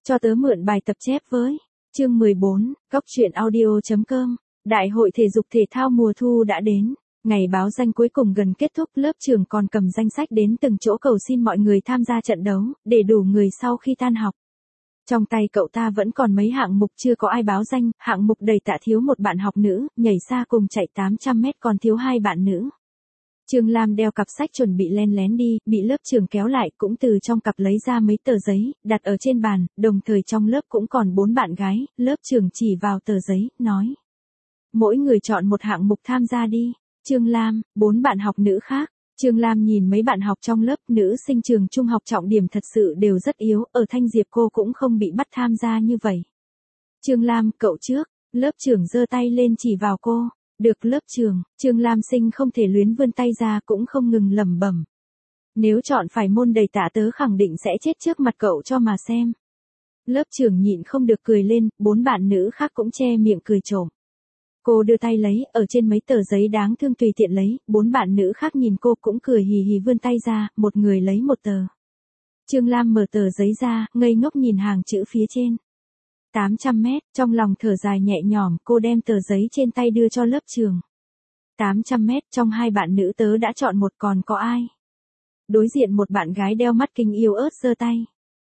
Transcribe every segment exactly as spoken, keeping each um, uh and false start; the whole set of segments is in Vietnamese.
Cho tớ mượn bài tập chép với. Chương mười bốn, Góc truyện audio.com. Đại hội thể dục thể thao mùa thu đã đến. Ngày báo danh cuối cùng gần kết thúc, lớp trưởng còn cầm danh sách đến từng chỗ cầu xin mọi người tham gia trận đấu, để đủ người sau khi tan học. Trong tay cậu ta vẫn còn mấy hạng mục chưa có ai báo danh, hạng mục đẩy tạ thiếu một bạn học nữ, nhảy xa cùng chạy tám trăm mét còn thiếu hai bạn nữ. Trương Lam đeo cặp sách chuẩn bị len lén đi, bị lớp trưởng kéo lại, cũng từ trong cặp lấy ra mấy tờ giấy, đặt ở trên bàn, đồng thời trong lớp cũng còn bốn bạn gái, lớp trưởng chỉ vào tờ giấy, nói. Mỗi người chọn một hạng mục tham gia đi. Trương Lam, bốn bạn học nữ khác. Trương Lam nhìn mấy bạn học trong lớp, nữ sinh trường trung học trọng điểm thật sự đều rất yếu, ở Thanh Diệp cô cũng không bị bắt tham gia như vậy. Trương Lam, cậu trước. Lớp trưởng giơ tay lên chỉ vào cô. Được lớp trưởng. Trương Lam sinh không thể luyến vươn tay ra, cũng không ngừng lẩm bẩm. Nếu chọn phải môn đầy tạ tớ khẳng định sẽ chết trước mặt cậu cho mà xem. Lớp trưởng nhịn không được cười lên, bốn bạn nữ khác cũng che miệng cười trộm. Cô đưa tay lấy, ở trên mấy tờ giấy đáng thương tùy tiện lấy, bốn bạn nữ khác nhìn cô cũng cười hì hì vươn tay ra, một người lấy một tờ. Trương Lam mở tờ giấy ra, ngây ngốc nhìn hàng chữ phía trên. tám trăm mét, trong lòng thở dài nhẹ nhõm, cô đem tờ giấy trên tay đưa cho lớp trưởng. tám trăm mét, trong hai bạn nữ tớ đã chọn một, còn có ai? Đối diện một bạn gái đeo mắt kính yếu ớt giơ tay.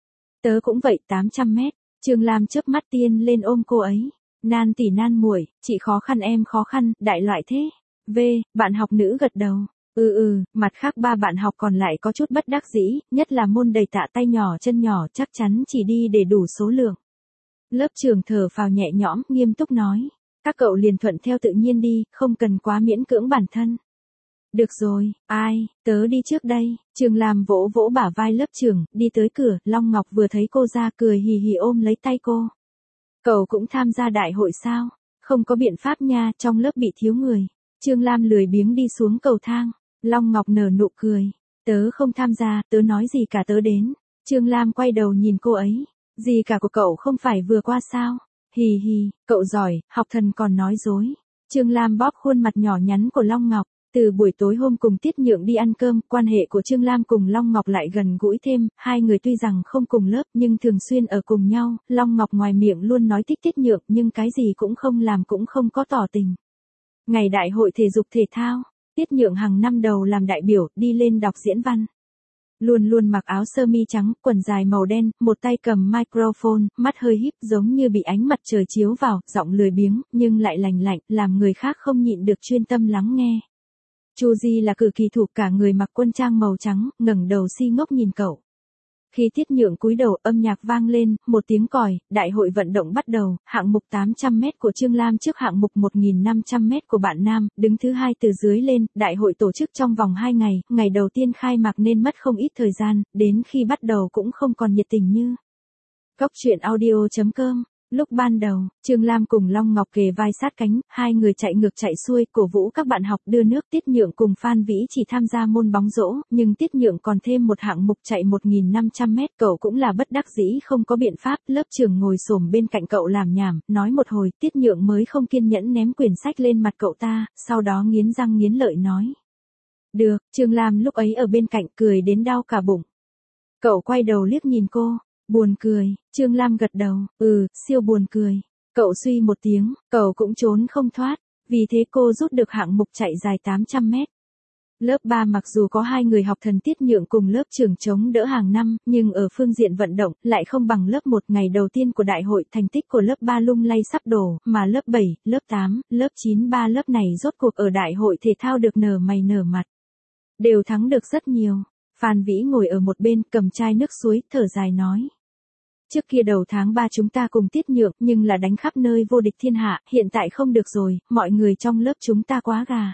Tớ cũng vậy, tám trăm mét. Trương Lam chớp mắt tiên lên ôm cô ấy. Nan tỉ nan muội, chị khó khăn em khó khăn, đại loại thế. V, bạn học nữ gật đầu. Ừ ừ, mặt khác ba bạn học còn lại có chút bất đắc dĩ, nhất là môn đầy tạ tay nhỏ chân nhỏ chắc chắn chỉ đi để đủ số lượng. Lớp trưởng thở phào nhẹ nhõm, nghiêm túc nói. Các cậu liền thuận theo tự nhiên đi, không cần quá miễn cưỡng bản thân. Được rồi, ai, tớ đi trước đây. Trương Lam vỗ vỗ bả vai lớp trưởng, đi tới cửa, Long Ngọc vừa thấy cô ra cười hì hì ôm lấy tay cô. Cậu cũng tham gia đại hội sao? Không có biện pháp nha, trong lớp bị thiếu người. Trương Lam lười biếng đi xuống cầu thang. Long Ngọc nở nụ cười. Tớ không tham gia, tớ nói gì cả tớ đến. Trương Lam quay đầu nhìn cô ấy. Gì cả của cậu không phải vừa qua sao? Hì hì, cậu giỏi, học thần còn nói dối. Trương Lam bóp khuôn mặt nhỏ nhắn của Long Ngọc. Từ buổi tối hôm cùng Tiết Nhượng đi ăn cơm, quan hệ của Trương Lam cùng Long Ngọc lại gần gũi thêm, hai người tuy rằng không cùng lớp nhưng thường xuyên ở cùng nhau, Long Ngọc ngoài miệng luôn nói thích Tiết Nhượng nhưng cái gì cũng không làm cũng không có tỏ tình. Ngày đại hội thể dục thể thao, Tiết Nhượng hàng năm đầu làm đại biểu, đi lên đọc diễn văn. Luôn luôn mặc áo sơ mi trắng, quần dài màu đen, một tay cầm microphone, mắt hơi híp giống như bị ánh mặt trời chiếu vào, giọng lười biếng, nhưng lại lành lạnh, làm người khác không nhịn được chuyên tâm lắng nghe. Chu Di là cử kỳ thủ cả người mặc quân trang màu trắng, ngẩng đầu si ngốc nhìn cậu. Khi Tiết Nhượng cúi đầu, âm nhạc vang lên, một tiếng còi, đại hội vận động bắt đầu, hạng mục tám trăm mét của Trương Lam trước hạng mục một nghìn năm trăm mét của bạn nam, đứng thứ hai từ dưới lên, đại hội tổ chức trong vòng hai ngày, ngày đầu tiên khai mạc nên mất không ít thời gian, đến khi bắt đầu cũng không còn nhiệt tình như. Góc truyện audio.com. Lúc ban đầu, Trương Lam cùng Long Ngọc kề vai sát cánh, hai người chạy ngược chạy xuôi, cổ vũ các bạn học đưa nước. Tiết Nhượng cùng Phan Vĩ chỉ tham gia môn bóng rổ, nhưng Tiết Nhượng còn thêm một hạng mục chạy một nghìn năm trăm mét, cậu cũng là bất đắc dĩ không có biện pháp, lớp trưởng ngồi xổm bên cạnh cậu làm nhảm, nói một hồi, Tiết Nhượng mới không kiên nhẫn ném quyển sách lên mặt cậu ta, sau đó nghiến răng nghiến lợi nói. Được, Trương Lam lúc ấy ở bên cạnh cười đến đau cả bụng. Cậu quay đầu liếc nhìn cô. Buồn cười, Trương Lam gật đầu, ừ, siêu buồn cười. Cậu suy một tiếng, cậu cũng trốn không thoát, vì thế cô rút được hạng mục chạy dài tám trăm mét. Lớp ba mặc dù có hai người học thần Tiết Nhượng cùng lớp trưởng chống đỡ hàng năm, nhưng ở phương diện vận động, lại không bằng lớp một. Ngày đầu tiên của đại hội, thành tích của lớp ba lung lay sắp đổ, mà lớp bảy, lớp tám, lớp chín ba lớp này rốt cuộc ở đại hội thể thao được nở mày nở mặt. Đều thắng được rất nhiều. Phan Vĩ ngồi ở một bên, cầm chai nước suối, thở dài nói. Trước kia đầu tháng ba chúng ta cùng Tiết Nhượng, nhưng là đánh khắp nơi vô địch thiên hạ, hiện tại không được rồi, mọi người trong lớp chúng ta quá gà.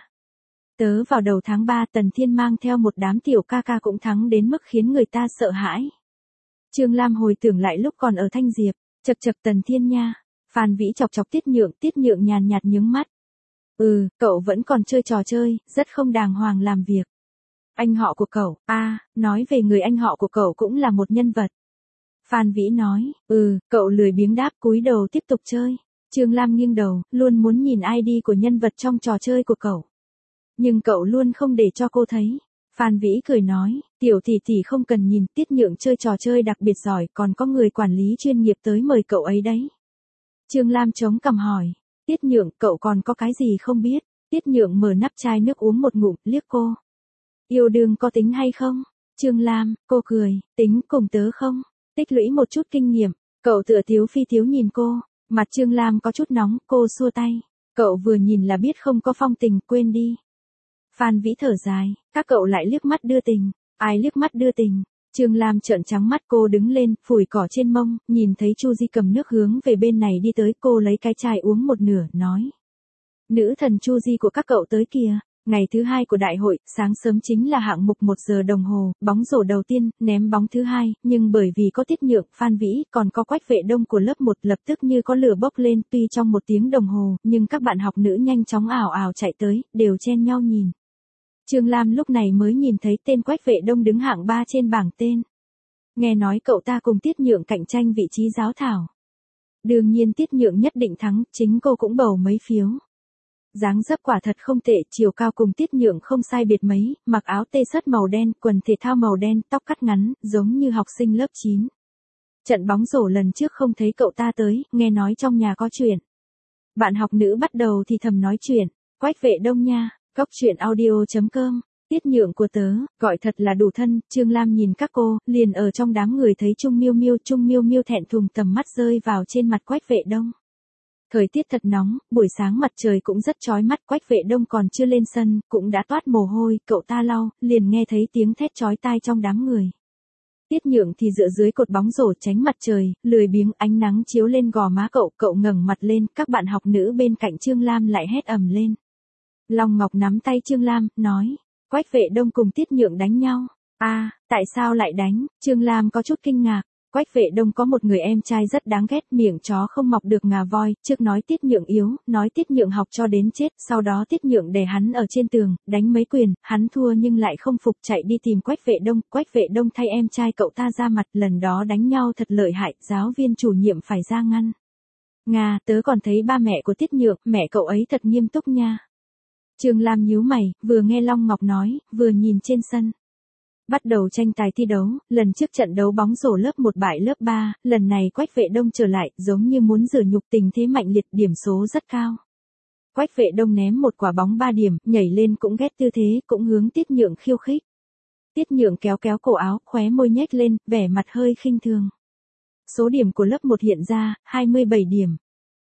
Tớ vào đầu tháng ba, Tần Thiên mang theo một đám tiểu ca ca cũng thắng đến mức khiến người ta sợ hãi. Trương Lam hồi tưởng lại lúc còn ở Thanh Diệp, chật chật Tần Thiên nha. Phan Vĩ chọc chọc Tiết Nhượng, Tiết Nhượng nhàn nhạt nhướng mắt. Ừ, cậu vẫn còn chơi trò chơi, rất không đàng hoàng làm việc. Anh họ của cậu, a, à, nói về người anh họ của cậu cũng là một nhân vật. Phan Vĩ nói, ừ, cậu lười biếng đáp cúi đầu tiếp tục chơi. Trương Lam nghiêng đầu, luôn muốn nhìn i đê của nhân vật trong trò chơi của cậu. Nhưng cậu luôn không để cho cô thấy. Phan Vĩ cười nói, tiểu tỷ tỷ không cần nhìn, Tiết Nhượng chơi trò chơi đặc biệt giỏi, còn có người quản lý chuyên nghiệp tới mời cậu ấy đấy. Trương Lam chống cằm hỏi, Tiết Nhượng, cậu còn có cái gì không biết? Tiết Nhượng mở nắp chai nước uống một ngụm, liếc cô. Yêu đương có tính hay không? Trương Lam, cô cười, tính cùng tớ không? Tích lũy một chút kinh nghiệm, cậu tựa thiếu phi thiếu nhìn cô, mặt Trương Lam có chút nóng, cô xua tay. Cậu vừa nhìn là biết không có phong tình, quên đi. Phan Vĩ thở dài, các cậu lại liếc mắt đưa tình, ai liếc mắt đưa tình. Trương Lam trợn trắng mắt, cô đứng lên, phủi cỏ trên mông, nhìn thấy Chu Di cầm nước hướng về bên này đi tới, cô lấy cái chai uống một nửa, nói. Nữ thần Chu Di của các cậu tới kìa. Ngày thứ hai của đại hội, sáng sớm chính là hạng mục một giờ đồng hồ, bóng rổ đầu tiên, ném bóng thứ hai, nhưng bởi vì có Tiết Nhượng, Phan Vĩ, còn có Quách Vệ Đông của lớp một lập tức như có lửa bốc lên, tuy trong một tiếng đồng hồ, nhưng các bạn học nữ nhanh chóng ảo ảo chạy tới, đều chen nhau nhìn. Trương Lam lúc này mới nhìn thấy tên Quách Vệ Đông đứng hạng ba trên bảng tên. Nghe nói cậu ta cùng Tiết Nhượng cạnh tranh vị trí giám khảo. Đương nhiên Tiết Nhượng nhất định thắng, chính cô cũng bầu mấy phiếu. Dáng dấp quả thật không tệ, chiều cao cùng Tiết Nhượng không sai biệt mấy, mặc áo t-shirt màu đen, quần thể thao màu đen, tóc cắt ngắn, giống như học sinh lớp chín. Trận bóng rổ lần trước không thấy cậu ta tới, nghe nói trong nhà có chuyện. Bạn học nữ bắt đầu thì thầm nói chuyện, Quách Vệ Đông nha, cóc truyện audio chấm com, Tiết Nhượng của tớ, gọi thật là đủ thân. Trương Lam nhìn các cô, liền ở trong đám người thấy Trung Miêu Miêu, Trung Miêu Miêu thẹn thùng tầm mắt rơi vào trên mặt Quách Vệ Đông. Thời tiết thật nóng, buổi sáng mặt trời cũng rất chói mắt, Quách Vệ Đông còn chưa lên sân, cũng đã toát mồ hôi, cậu ta lau, liền nghe thấy tiếng thét chói tai trong đám người. Tiết Nhượng thì dựa dưới cột bóng rổ tránh mặt trời, lười biếng, ánh nắng chiếu lên gò má cậu, cậu ngẩng mặt lên, các bạn học nữ bên cạnh Trương Lam lại hét ầm lên. Long Ngọc nắm tay Trương Lam, nói, Quách Vệ Đông cùng Tiết Nhượng đánh nhau. À, tại sao lại đánh? Trương Lam có chút kinh ngạc. Quách Vệ Đông có một người em trai rất đáng ghét, miệng chó không mọc được ngà voi, trước nói Tiết Nhượng yếu, nói Tiết Nhượng học cho đến chết, sau đó Tiết Nhượng đè hắn ở trên tường, đánh mấy quyền, hắn thua nhưng lại không phục, chạy đi tìm Quách Vệ Đông, Quách Vệ Đông thay em trai cậu ta ra mặt, lần đó đánh nhau thật lợi hại, giáo viên chủ nhiệm phải ra ngăn. Nga, tớ còn thấy ba mẹ của Tiết Nhượng, mẹ cậu ấy thật nghiêm túc nha. Trương Lam nhíu mày, vừa nghe Long Ngọc nói, vừa nhìn trên sân. Bắt đầu tranh tài thi đấu, lần trước trận đấu bóng rổ lớp một bại lớp ba, lần này Quách Vệ Đông trở lại, giống như muốn rửa nhục tình thế mạnh liệt, điểm số rất cao. Quách Vệ Đông ném một quả bóng ba điểm, nhảy lên cũng ghét tư thế, cũng hướng Tiết Nhượng khiêu khích. Tiết Nhượng kéo kéo cổ áo, khóe môi nhếch lên, vẻ mặt hơi khinh thường. Số điểm của lớp một hiện ra, hai mươi bảy điểm.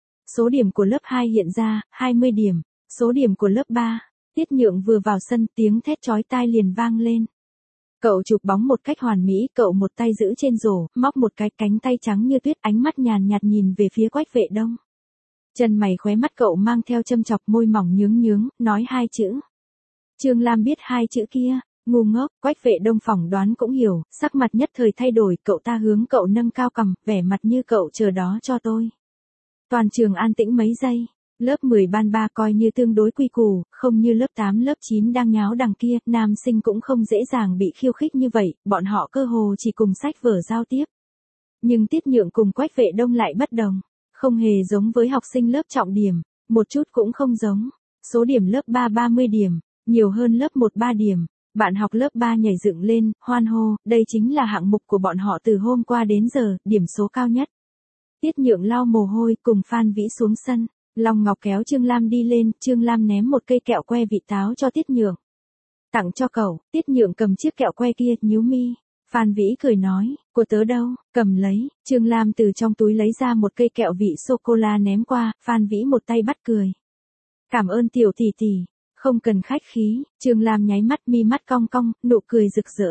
Số điểm của lớp hai hiện ra, hai mươi điểm. Số điểm của lớp ba. Tiết Nhượng vừa vào sân, tiếng thét chói tai liền vang lên. Cậu chụp bóng một cách hoàn mỹ, cậu một tay giữ trên rổ, móc một cái cánh tay trắng như tuyết, ánh mắt nhàn nhạt nhìn về phía Quách Vệ Đông. Chân mày khóe mắt cậu mang theo châm chọc, môi mỏng nhướng nhướng, nói hai chữ. Trương Lam biết hai chữ kia, ngu ngốc, Quách Vệ Đông phỏng đoán cũng hiểu, sắc mặt nhất thời thay đổi, cậu ta hướng cậu nâng cao cằm, vẻ mặt như cậu chờ đó cho tôi. Toàn trường an tĩnh mấy giây. Lớp mười ban ba coi như tương đối quy củ, không như lớp tám lớp chín đang nháo đằng kia, nam sinh cũng không dễ dàng bị khiêu khích như vậy, bọn họ cơ hồ chỉ cùng sách vở giao tiếp. Nhưng Tiết Nhượng cùng Quách Vệ Đông lại bất đồng, không hề giống với học sinh lớp trọng điểm, một chút cũng không giống. Số điểm lớp ba ba mươi điểm, nhiều hơn lớp một ba điểm, bạn học lớp ba nhảy dựng lên, hoan hô, đây chính là hạng mục của bọn họ từ hôm qua đến giờ, điểm số cao nhất. Tiết Nhượng lau mồ hôi cùng Phan Vĩ xuống sân. Long Ngọc kéo Trương Lam đi lên, Trương Lam ném một cây kẹo que vị táo cho Tiết Nhượng. Tặng cho cậu, Tiết Nhượng cầm chiếc kẹo que kia, nhíu mi. Phan Vĩ cười nói, của tớ đâu, cầm lấy. Trương Lam từ trong túi lấy ra một cây kẹo vị sô-cô-la ném qua, Phan Vĩ một tay bắt cười. Cảm ơn tiểu tỷ tỷ, không cần khách khí. Trương Lam nháy mắt, mi mắt cong cong, nụ cười rực rỡ.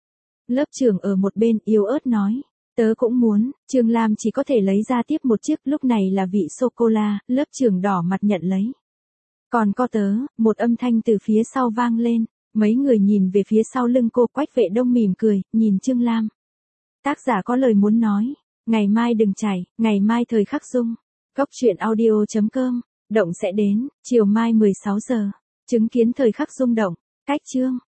Lớp trưởng ở một bên yếu ớt nói. Tớ cũng muốn, Trương Lam chỉ có thể lấy ra tiếp một chiếc, lúc này là vị sô-cô-la, lớp trưởng đỏ mặt nhận lấy. Còn có tớ, một âm thanh từ phía sau vang lên, mấy người nhìn về phía sau lưng cô. Quách Vệ Đông mỉm cười, nhìn Trương Lam. Tác giả có lời muốn nói, ngày mai đừng chảy, ngày mai thời khắc dung. Cóc truyện audio chấm com, động sẽ đến, chiều mai mười sáu giờ, chứng kiến thời khắc rung động, cách chương.